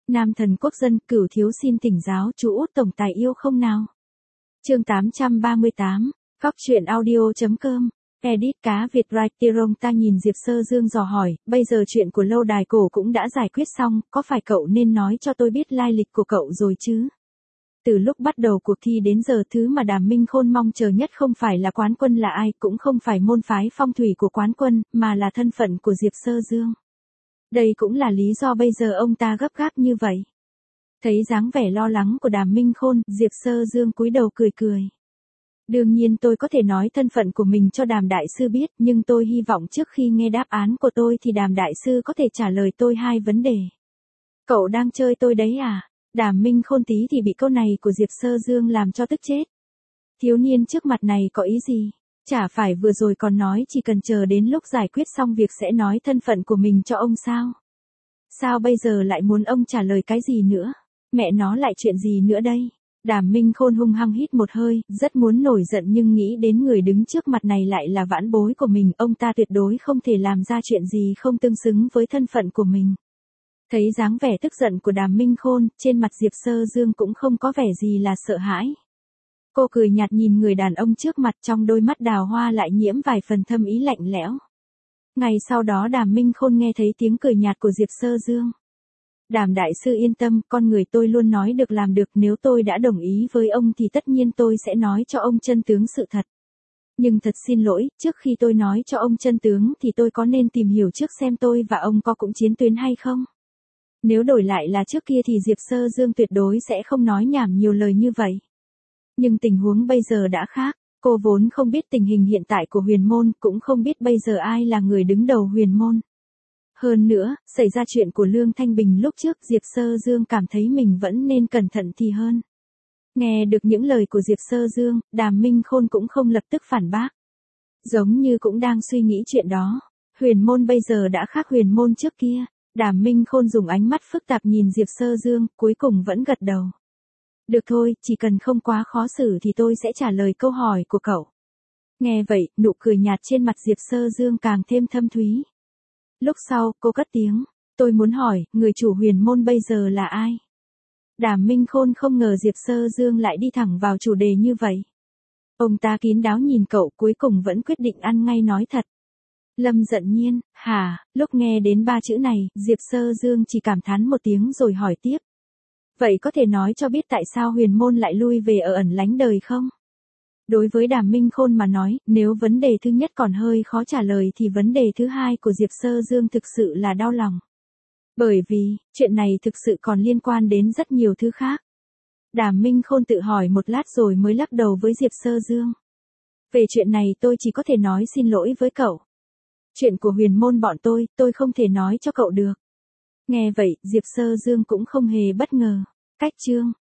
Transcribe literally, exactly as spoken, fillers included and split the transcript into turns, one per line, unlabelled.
Nam thần quốc dân, Cửu thiếu xin thỉnh giáo chú Út tổng tài yêu không nào? Chương tám trăm ba mươi tám, Góc truyện audio chấm com. Edit cá Việt Writerong ta nhìn Diệp Sơ Dương dò hỏi, bây giờ chuyện của lâu đài cổ cũng đã giải quyết xong, có phải cậu nên nói cho tôi biết lai lịch của cậu rồi chứ? Từ lúc bắt đầu cuộc thi đến giờ thứ mà Đàm Minh Khôn mong chờ nhất không phải là quán quân là ai, cũng không phải môn phái phong thủy của quán quân, mà là thân phận của Diệp Sơ Dương. Đây cũng là lý do bây giờ ông ta gấp gáp như vậy. Thấy dáng vẻ lo lắng của Đàm Minh Khôn, Diệp Sơ Dương cúi đầu cười cười. Đương nhiên tôi có thể nói thân phận của mình cho Đàm Đại Sư biết, nhưng tôi hy vọng trước khi nghe đáp án của tôi thì Đàm Đại Sư có thể trả lời tôi hai vấn đề. Cậu đang chơi tôi đấy à? Đàm Minh Khôn tí thì bị câu này của Diệp Sơ Dương làm cho tức chết. Thiếu niên trước mặt này có ý gì? Chả phải vừa rồi còn nói chỉ cần chờ đến lúc giải quyết xong việc sẽ nói thân phận của mình cho ông sao? Sao bây giờ lại muốn ông trả lời cái gì nữa? Mẹ nó lại chuyện gì nữa đây? Đàm Minh Khôn hung hăng hít một hơi, rất muốn nổi giận nhưng nghĩ đến người đứng trước mặt này lại là vãn bối của mình, ông ta tuyệt đối không thể làm ra chuyện gì không tương xứng với thân phận của mình. Thấy dáng vẻ tức giận của Đàm Minh Khôn, trên mặt Diệp Sơ Dương cũng không có vẻ gì là sợ hãi. Cô cười nhạt nhìn người đàn ông trước mặt, trong đôi mắt đào hoa lại nhiễm vài phần thâm ý lạnh lẽo. Ngày sau đó Đàm Minh Khôn nghe thấy tiếng cười nhạt của Diệp Sơ Dương. Đàm Đại Sư yên tâm, con người tôi luôn nói được làm được, nếu tôi đã đồng ý với ông thì tất nhiên tôi sẽ nói cho ông chân tướng sự thật. Nhưng thật xin lỗi, trước khi tôi nói cho ông chân tướng thì tôi có nên tìm hiểu trước xem tôi và ông có cũng chiến tuyến hay không? Nếu đổi lại là trước kia thì Diệp Sơ Dương tuyệt đối sẽ không nói nhảm nhiều lời như vậy. Nhưng tình huống bây giờ đã khác, cô vốn không biết tình hình hiện tại của huyền môn, cũng không biết bây giờ ai là người đứng đầu huyền môn. Hơn nữa, xảy ra chuyện của Lương Thanh Bình lúc trước, Diệp Sơ Dương cảm thấy mình vẫn nên cẩn thận thì hơn. Nghe được những lời của Diệp Sơ Dương, Đàm Minh Khôn cũng không lập tức phản bác. Giống như cũng đang suy nghĩ chuyện đó. Huyền môn bây giờ đã khác huyền môn trước kia. Đàm Minh Khôn dùng ánh mắt phức tạp nhìn Diệp Sơ Dương, cuối cùng vẫn gật đầu. Được thôi, chỉ cần không quá khó xử thì tôi sẽ trả lời câu hỏi của cậu. Nghe vậy, nụ cười nhạt trên mặt Diệp Sơ Dương càng thêm thâm thúy. Lúc sau, cô cất tiếng, tôi muốn hỏi, người chủ huyền môn bây giờ là ai? Đàm Minh Khôn không ngờ Diệp Sơ Dương lại đi thẳng vào chủ đề như vậy. Ông ta kín đáo nhìn cậu, cuối cùng vẫn quyết định ăn ngay nói thật. Lâm Dận Nhiên, hả? Lúc nghe đến ba chữ này, Diệp Sơ Dương chỉ cảm thán một tiếng rồi hỏi tiếp. Vậy có thể nói cho biết tại sao huyền môn lại lui về ở ẩn lánh đời không? Đối với Đàm Minh Khôn mà nói, nếu vấn đề thứ nhất còn hơi khó trả lời thì vấn đề thứ hai của Diệp Sơ Dương thực sự là đau lòng. Bởi vì, chuyện này thực sự còn liên quan đến rất nhiều thứ khác. Đàm Minh Khôn tự hỏi một lát rồi mới lắc đầu với Diệp Sơ Dương. Về chuyện này tôi chỉ có thể nói xin lỗi với cậu. Chuyện của huyền môn bọn tôi, tôi không thể nói cho cậu được. Nghe vậy, Diệp Sơ Dương cũng không hề bất ngờ. Cách chương